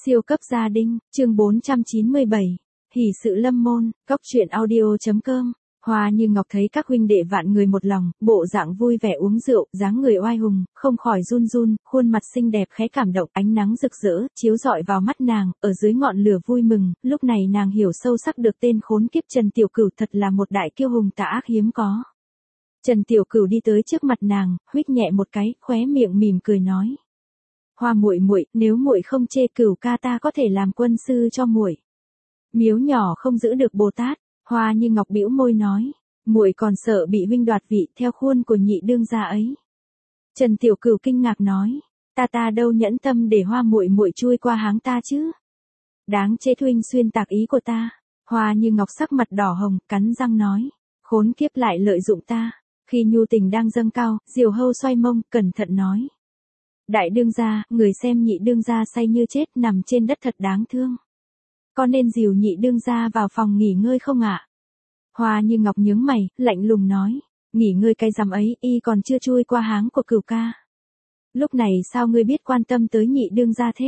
Siêu cấp gia đình, chương 497, hỷ sự lâm môn, cóc truyện audio.com. Hoa Như Ngọc thấy các huynh đệ vạn người một lòng, bộ dạng vui vẻ uống rượu, dáng người oai hùng, không khỏi run run, khuôn mặt xinh đẹp khẽ cảm động, ánh nắng rực rỡ, chiếu rọi vào mắt nàng, ở dưới ngọn lửa vui mừng, lúc này nàng hiểu sâu sắc được tên khốn kiếp Trần Tiểu Cửu thật là một đại kiêu hùng tà ác hiếm có. Trần Tiểu Cửu đi tới trước mặt nàng, huýt nhẹ một cái, khóe miệng mỉm cười nói: "Hoa muội muội, nếu muội không chê Cửu ca ta có thể làm quân sư cho muội." Miếu nhỏ không giữ được Bồ Tát. Hoa Như Ngọc bĩu môi nói: "Muội còn sợ bị huynh đoạt vị theo khuôn của nhị đương gia ấy." Trần Tiểu Cửu kinh ngạc nói: Ta đâu nhẫn tâm để Hoa muội muội chui qua háng ta chứ. Đáng chết, huynh xuyên tạc ý của ta." Hoa Như Ngọc sắc mặt đỏ hồng, cắn răng nói: "Khốn kiếp, lại lợi dụng ta." Khi nhu tình đang dâng cao, Diều Hâu xoay mông, cẩn thận nói: "Đại đương gia, người xem nhị đương gia say như chết nằm trên đất thật đáng thương. Có nên dìu nhị đương gia vào phòng nghỉ ngơi không ạ?" Hoa Như Ngọc nhướng mày, lạnh lùng nói: "Nghỉ ngơi cái rằm ấy, y còn chưa chui qua háng của Cửu ca. Lúc này sao ngươi biết quan tâm tới nhị đương gia thế?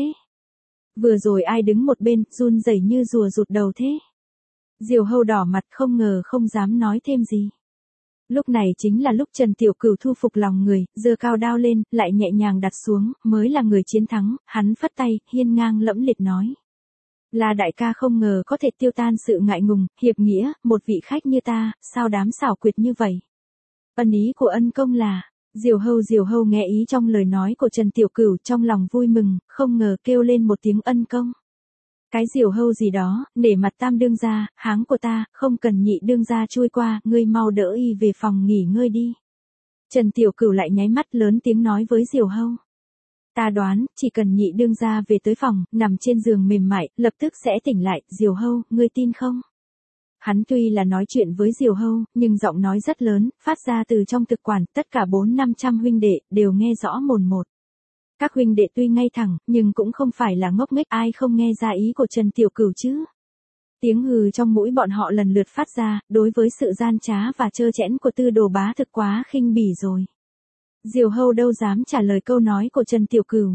Vừa rồi ai đứng một bên, run rẩy như rùa rụt đầu thế?" Diều Hâu đỏ mặt, không ngờ không dám nói thêm gì. Lúc này chính là lúc Trần Tiểu Cửu thu phục lòng người, giơ cao đao lên, lại nhẹ nhàng đặt xuống, mới là người chiến thắng, hắn phất tay, hiên ngang lẫm liệt nói: "Là đại ca không ngờ có thể tiêu tan sự ngại ngùng, hiệp nghĩa, một vị khách như ta, sao dám xảo quyệt như vậy? Ân ý của ân công là..." Diều Hâu nghe ý trong lời nói của Trần Tiểu Cửu, trong lòng vui mừng, không ngờ kêu lên một tiếng ân công. "Cái Diều Hâu gì đó, nể mặt tam đương gia, háng của ta, không cần nhị đương gia chui qua, ngươi mau đỡ y về phòng nghỉ ngơi đi." Trần Tiểu Cửu lại nháy mắt lớn tiếng nói với Diều Hâu: "Ta đoán, chỉ cần nhị đương gia về tới phòng, nằm trên giường mềm mại, lập tức sẽ tỉnh lại, Diều Hâu, ngươi tin không?" Hắn tuy là nói chuyện với Diều Hâu, nhưng giọng nói rất lớn, phát ra từ trong thực quản, tất cả 400-500 huynh đệ, đều nghe rõ mồn một. Các huynh đệ tuy ngay thẳng, nhưng cũng không phải là ngốc nghếch, ai không nghe ra ý của Trần Tiểu Cửu chứ. Tiếng hừ trong mũi bọn họ lần lượt phát ra, đối với sự gian trá và trơ trẽn của Tư Đồ Bá thực quá khinh bỉ rồi. Diều Hâu đâu dám trả lời câu nói của Trần Tiểu Cửu.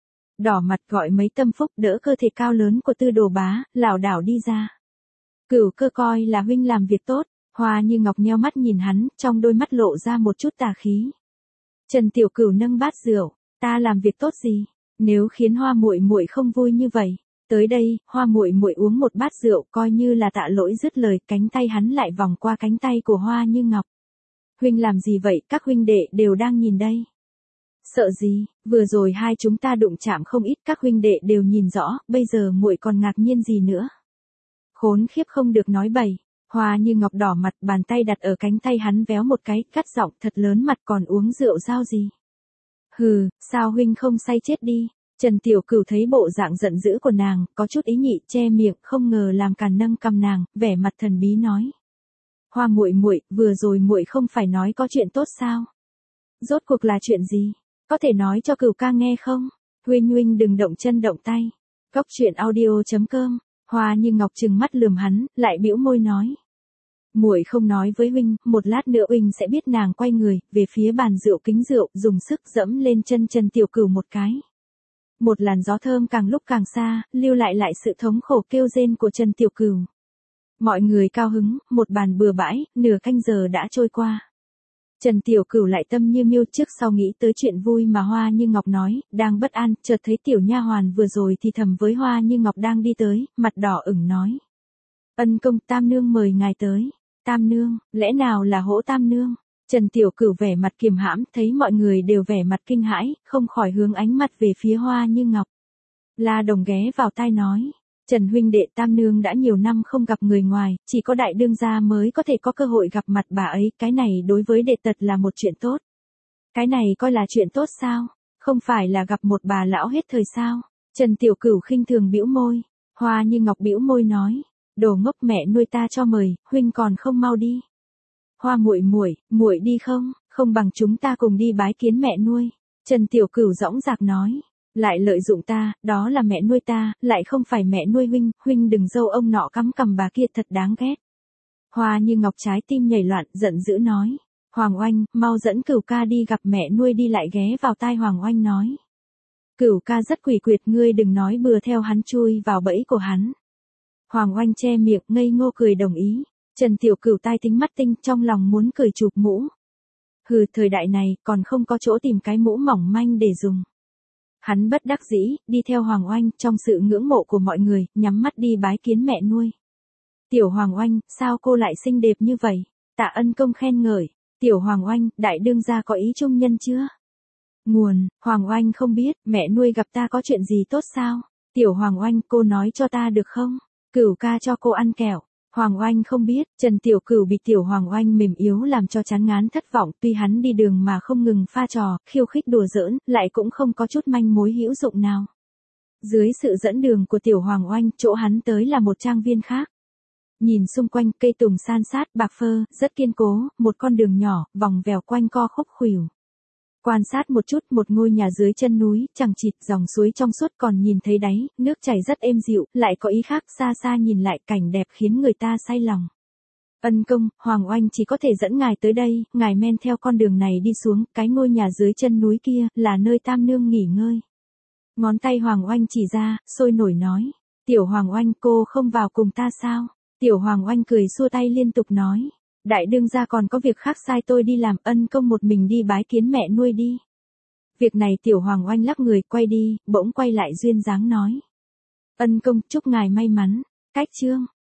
Đỏ mặt gọi mấy tâm phúc đỡ cơ thể cao lớn của Tư Đồ Bá, lảo đảo đi ra. "Cửu cơ coi là huynh làm việc tốt." Hoa Như Ngọc nheo mắt nhìn hắn, trong đôi mắt lộ ra một chút tà khí. Trần Tiểu Cửu nâng bát rượu: "Ta làm việc tốt gì? Nếu khiến Hoa muội muội không vui như vậy, tới đây, Hoa muội muội uống một bát rượu coi như là tạ lỗi." Dứt lời, cánh tay hắn lại vòng qua cánh tay của Hoa Như Ngọc. "Huynh làm gì vậy, các huynh đệ đều đang nhìn đây." "Sợ gì, vừa rồi hai chúng ta đụng chạm không ít, các huynh đệ đều nhìn rõ, bây giờ muội còn ngạc nhiên gì nữa." "Khốn khiếp, không được nói bậy." Hoa Như Ngọc đỏ mặt, bàn tay đặt ở cánh tay hắn véo một cái, cắt giọng thật lớn: "Mặt còn uống rượu sao gì? Hừ, sao huynh không say chết đi." Trần Tiểu Cửu thấy bộ dạng giận dữ của nàng, có chút ý nhị, che miệng, không ngờ làm càn nâng cằm nàng, vẻ mặt thần bí nói: "Hoa muội muội, vừa rồi muội không phải nói có chuyện tốt sao? Rốt cuộc là chuyện gì? Có thể nói cho Cửu ca nghe không? Huynh đừng động chân động tay." Cóc truyện audio.com. Hoa Như Ngọc trừng mắt lườm hắn, lại bĩu môi nói: "Muội không nói với huynh, một lát nữa huynh sẽ biết." Nàng quay người về phía bàn rượu, kính rượu, dùng sức dẫm lên chân Trần Tiểu Cửu một cái. Một làn gió thơm càng lúc càng xa, lưu lại sự thống khổ kêu rên của Trần Tiểu Cửu. Mọi người cao hứng, một bàn bừa bãi, nửa canh giờ đã trôi qua. Trần Tiểu Cửu lại tâm như miêu, trước sau nghĩ tới chuyện vui mà Hoa Như Ngọc nói, đang bất an, chợt thấy tiểu nha hoàn vừa rồi thì thầm với Hoa Như Ngọc đang đi tới, mặt đỏ ửng nói: "Ân công, tam nương mời ngài tới." "Tam nương, lẽ nào là Hỗ tam nương?" Trần Tiểu Cửu vẻ mặt kiềm hãm, thấy mọi người đều vẻ mặt kinh hãi, không khỏi hướng ánh mắt về phía Hoa Như Ngọc. La Đồng ghé vào tai nói: "Trần huynh đệ, tam nương đã nhiều năm không gặp người ngoài, chỉ có đại đương gia mới có thể có cơ hội gặp mặt bà ấy, cái này đối với đệ tật là một chuyện tốt." "Cái này coi là chuyện tốt sao? Không phải là gặp một bà lão hết thời sao?" Trần Tiểu Cửu khinh thường bĩu môi. Hoa Như Ngọc bĩu môi nói: "Đồ ngốc, mẹ nuôi ta cho mời, huynh còn không mau đi." "Hoa muội muội, muội đi không? Không bằng chúng ta cùng đi bái kiến mẹ nuôi." Trần Tiểu Cửu dõng dạc nói: "Lại lợi dụng ta, đó là mẹ nuôi ta, lại không phải mẹ nuôi huynh, huynh đừng dâu ông nọ cắm cằm bà kia, thật đáng ghét." Hoa Như Ngọc trái tim nhảy loạn, giận dữ nói: "Hoàng Oanh, mau dẫn Cửu ca đi gặp mẹ nuôi đi." Lại ghé vào tai Hoàng Oanh nói: Cửu ca rất quỷ quyệt, ngươi đừng nói bừa theo hắn chui vào bẫy của hắn. Hoàng Oanh che miệng ngây ngô cười đồng ý. Trần Tiểu Cửu tai tính mắt tinh, trong lòng muốn cười chụp mũ. Hừ, thời đại này còn không có chỗ tìm cái mũ mỏng manh để dùng. Hắn bất đắc dĩ, đi theo Hoàng Oanh trong sự ngưỡng mộ của mọi người, nhắm mắt đi bái kiến mẹ nuôi. Tiểu Hoàng Oanh, sao cô lại xinh đẹp như vậy? Tạ Ân Công khen ngợi. Tiểu Hoàng Oanh, đại đương gia có ý trung nhân chưa? Nguồn, Hoàng Oanh không biết, mẹ nuôi gặp ta có chuyện gì tốt sao? Tiểu Hoàng Oanh, cô nói cho ta được không? Cửu ca cho cô ăn kẹo. Hoàng Oanh không biết, Trần Tiểu Cửu bị Tiểu Hoàng Oanh mềm yếu làm cho chán ngán thất vọng, tuy hắn đi đường mà không ngừng pha trò, khiêu khích đùa giỡn, lại cũng không có chút manh mối hữu dụng nào. Dưới sự dẫn đường của Tiểu Hoàng Oanh, chỗ hắn tới là một trang viên khác. Nhìn xung quanh, cây tùng san sát, bạc phơ, rất kiên cố, một con đường nhỏ, vòng vèo quanh co khúc khuỷu. Quan sát một chút, một ngôi nhà dưới chân núi, chẳng chịt, dòng suối trong suốt còn nhìn thấy đáy, nước chảy rất êm dịu, lại có ý khác, xa xa nhìn lại cảnh đẹp khiến người ta say lòng. Ân công, Hoàng Oanh chỉ có thể dẫn ngài tới đây, ngài men theo con đường này đi xuống, cái ngôi nhà dưới chân núi kia, là nơi tam nương nghỉ ngơi. Ngón tay Hoàng Oanh chỉ ra, sôi nổi nói. Tiểu Hoàng Oanh, cô không vào cùng ta sao? Tiểu Hoàng Oanh cười xua tay liên tục nói. Đại đương gia còn có việc khác, sai tôi đi làm, Ân công một mình đi bái kiến mẹ nuôi đi. Việc này Tiểu Hoàng Oanh lắc người quay đi, bỗng quay lại duyên dáng nói. Ân công, chúc ngài may mắn. Cách chương.